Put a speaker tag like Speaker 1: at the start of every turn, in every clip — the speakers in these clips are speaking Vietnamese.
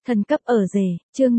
Speaker 1: Thần cấp ở rể, chương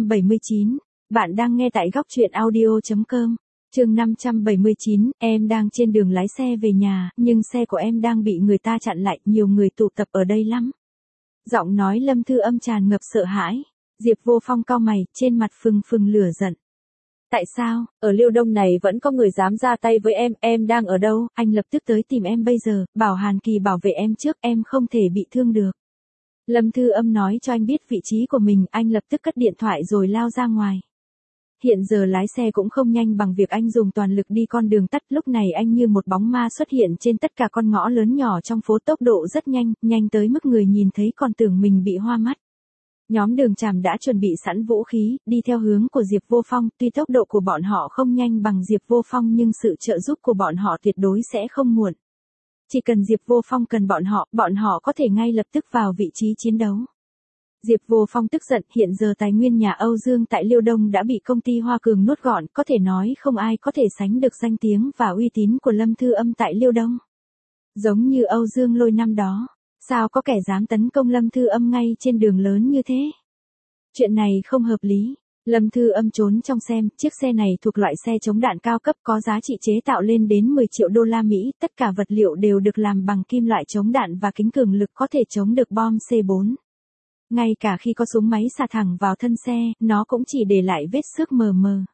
Speaker 1: 579. Bạn đang nghe tại góc truyện audio.com. Chương 579, em đang trên đường lái xe về nhà, nhưng xe của em đang bị người ta chặn lại, nhiều người tụ tập ở đây lắm. Giọng nói Lâm Thư Âm tràn ngập sợ hãi. Diệp Vô Phong cau mày, trên mặt phừng phừng lửa giận. Tại sao, ở Liêu Đông này vẫn có người dám ra tay với em đang ở đâu, anh lập tức tới tìm em bây giờ, bảo Hàn Kỳ bảo vệ em trước, em không thể bị thương được. Lâm Thư Âm nói cho anh biết vị trí của mình, anh lập tức cất điện thoại rồi lao ra ngoài. Hiện giờ lái xe cũng không nhanh bằng việc anh dùng toàn lực đi con đường tắt, lúc này anh như một bóng ma xuất hiện trên tất cả con ngõ lớn nhỏ trong phố, tốc độ rất nhanh, nhanh tới mức người nhìn thấy còn tưởng mình bị hoa mắt. Nhóm Đường Tràm đã chuẩn bị sẵn vũ khí, đi theo hướng của Diệp Vô Phong, tuy tốc độ của bọn họ không nhanh bằng Diệp Vô Phong nhưng sự trợ giúp của bọn họ tuyệt đối sẽ không muộn. Chỉ cần Diệp Vô Phong cần bọn họ có thể ngay lập tức vào vị trí chiến đấu. Diệp Vô Phong tức giận, hiện giờ tài nguyên nhà Âu Dương tại Liêu Đông đã bị công ty Hoa Cường nuốt gọn, có thể nói không ai có thể sánh được danh tiếng và uy tín của Lâm Thư Âm tại Liêu Đông. Giống như Âu Dương Lôi năm đó, sao có kẻ dám tấn công Lâm Thư Âm ngay trên đường lớn như thế? Chuyện này không hợp lý. Lâm Thư Âm trốn trong xem, chiếc xe này thuộc loại xe chống đạn cao cấp có giá trị chế tạo lên đến 10 triệu đô la Mỹ, tất cả vật liệu đều được làm bằng kim loại chống đạn và kính cường lực có thể chống được bom C4. Ngay cả khi có súng máy xả thẳng vào thân xe, nó cũng chỉ để lại vết xước mờ mờ.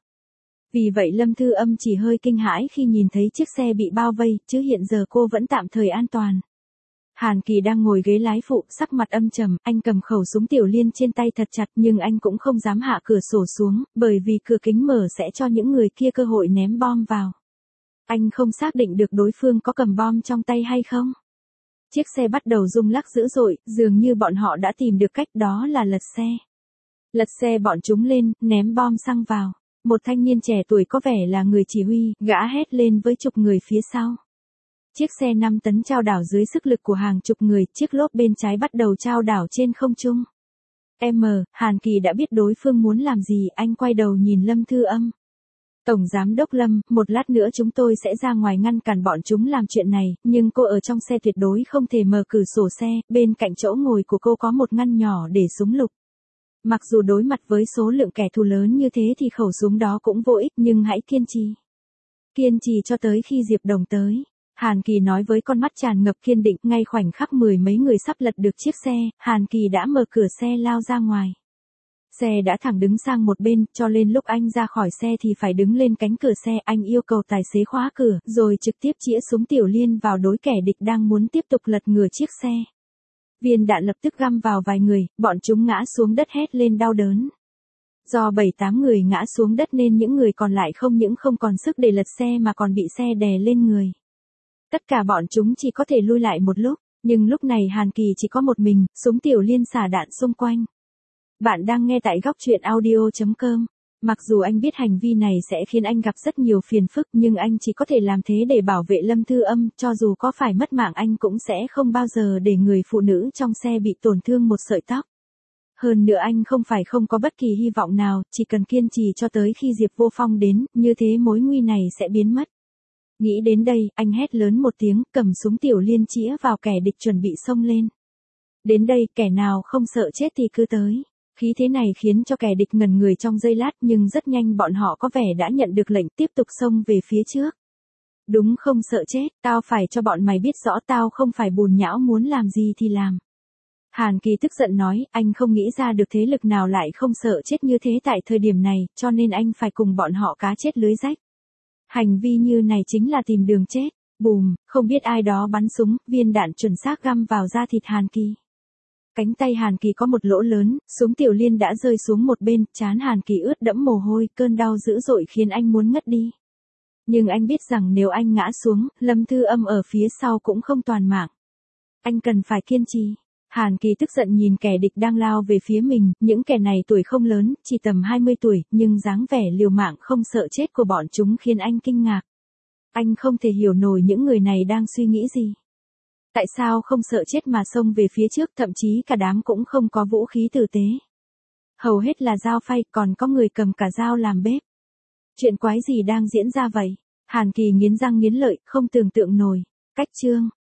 Speaker 1: Vì vậy Lâm Thư Âm chỉ hơi kinh hãi khi nhìn thấy chiếc xe bị bao vây, chứ hiện giờ cô vẫn tạm thời an toàn. Hàn Kỳ đang ngồi ghế lái phụ, sắc mặt âm trầm, anh cầm khẩu súng tiểu liên trên tay thật chặt nhưng anh cũng không dám hạ cửa sổ xuống, bởi vì cửa kính mở sẽ cho những người kia cơ hội ném bom vào. Anh không xác định được đối phương có cầm bom trong tay hay không. Chiếc xe bắt đầu rung lắc dữ dội, dường như bọn họ đã tìm được cách, đó là lật xe. Lật xe bọn chúng lên, ném bom xăng vào. Một thanh niên trẻ tuổi có vẻ là người chỉ huy, gã hét lên với chục người phía sau. Chiếc xe 5 tấn chao đảo dưới sức lực của hàng chục người, chiếc lốp bên trái bắt đầu chao đảo trên không trung. Hàn Kỳ đã biết đối phương muốn làm gì, anh quay đầu nhìn Lâm Thư Âm. Tổng Giám đốc Lâm, một lát nữa chúng tôi sẽ ra ngoài ngăn cản bọn chúng làm chuyện này, nhưng cô ở trong xe tuyệt đối không thể mở cửa sổ xe, bên cạnh chỗ ngồi của cô có một ngăn nhỏ để súng lục. Mặc dù đối mặt với số lượng kẻ thù lớn như thế thì khẩu súng đó cũng vô ích, nhưng hãy kiên trì. Kiên trì cho tới khi Diệp Đồng tới. Hàn Kỳ nói với con mắt tràn ngập kiên định, ngay khoảnh khắc mười mấy người sắp lật được chiếc xe, Hàn Kỳ đã mở cửa xe lao ra ngoài. Xe đã thẳng đứng sang một bên, cho nên lúc anh ra khỏi xe thì phải đứng lên cánh cửa xe, anh yêu cầu tài xế khóa cửa, rồi trực tiếp chĩa súng tiểu liên vào đối kẻ địch đang muốn tiếp tục lật ngửa chiếc xe. Viên đạn lập tức găm vào vài người, bọn chúng ngã xuống đất hét lên đau đớn. Do 7-8 người ngã xuống đất nên những người còn lại không những không còn sức để lật xe mà còn bị xe đè lên người. Tất cả bọn chúng chỉ có thể lui lại một lúc, nhưng lúc này Hàn Kỳ chỉ có một mình, súng tiểu liên xả đạn xung quanh. Bạn đang nghe tại góc truyện audio.com. Mặc dù anh biết hành vi này sẽ khiến anh gặp rất nhiều phiền phức nhưng anh chỉ có thể làm thế để bảo vệ Lâm Thư Âm, cho dù có phải mất mạng anh cũng sẽ không bao giờ để người phụ nữ trong xe bị tổn thương một sợi tóc. Hơn nữa anh không phải không có bất kỳ hy vọng nào, chỉ cần kiên trì cho tới khi Diệp Vô Phong đến, như thế mối nguy này sẽ biến mất. Nghĩ đến đây, anh hét lớn một tiếng, cầm súng tiểu liên chĩa vào kẻ địch chuẩn bị xông lên. Đến đây, kẻ nào không sợ chết thì cứ tới. Khí thế này khiến cho kẻ địch ngẩn người trong giây lát nhưng rất nhanh bọn họ có vẻ đã nhận được lệnh tiếp tục xông về phía trước. Đúng không sợ chết, tao phải cho bọn mày biết rõ tao không phải bùn nhão muốn làm gì thì làm. Hàn Kỳ tức giận nói, anh không nghĩ ra được thế lực nào lại không sợ chết như thế tại thời điểm này, cho nên anh phải cùng bọn họ cá chết lưới rách. Hành vi như này chính là tìm đường chết. Bùm, không biết ai đó bắn súng, viên đạn chuẩn xác găm vào da thịt Hàn Kỳ. Cánh tay Hàn Kỳ có một lỗ lớn, súng tiểu liên đã rơi xuống một bên, trán Hàn Kỳ ướt đẫm mồ hôi, cơn đau dữ dội khiến anh muốn ngất đi. Nhưng anh biết rằng nếu anh ngã xuống, Lâm Thư Âm ở phía sau cũng không toàn mạng. Anh cần phải kiên trì. Hàn Kỳ tức giận nhìn kẻ địch đang lao về phía mình, những kẻ này tuổi không lớn, chỉ tầm 20 tuổi, nhưng dáng vẻ liều mạng không sợ chết của bọn chúng khiến anh kinh ngạc. Anh không thể hiểu nổi những người này đang suy nghĩ gì. Tại sao không sợ chết mà xông về phía trước, thậm chí cả đám cũng không có vũ khí tử tế. Hầu hết là dao phay, còn có người cầm cả dao làm bếp. Chuyện quái gì đang diễn ra vậy? Hàn Kỳ nghiến răng nghiến lợi, không tưởng tượng nổi. Cách chương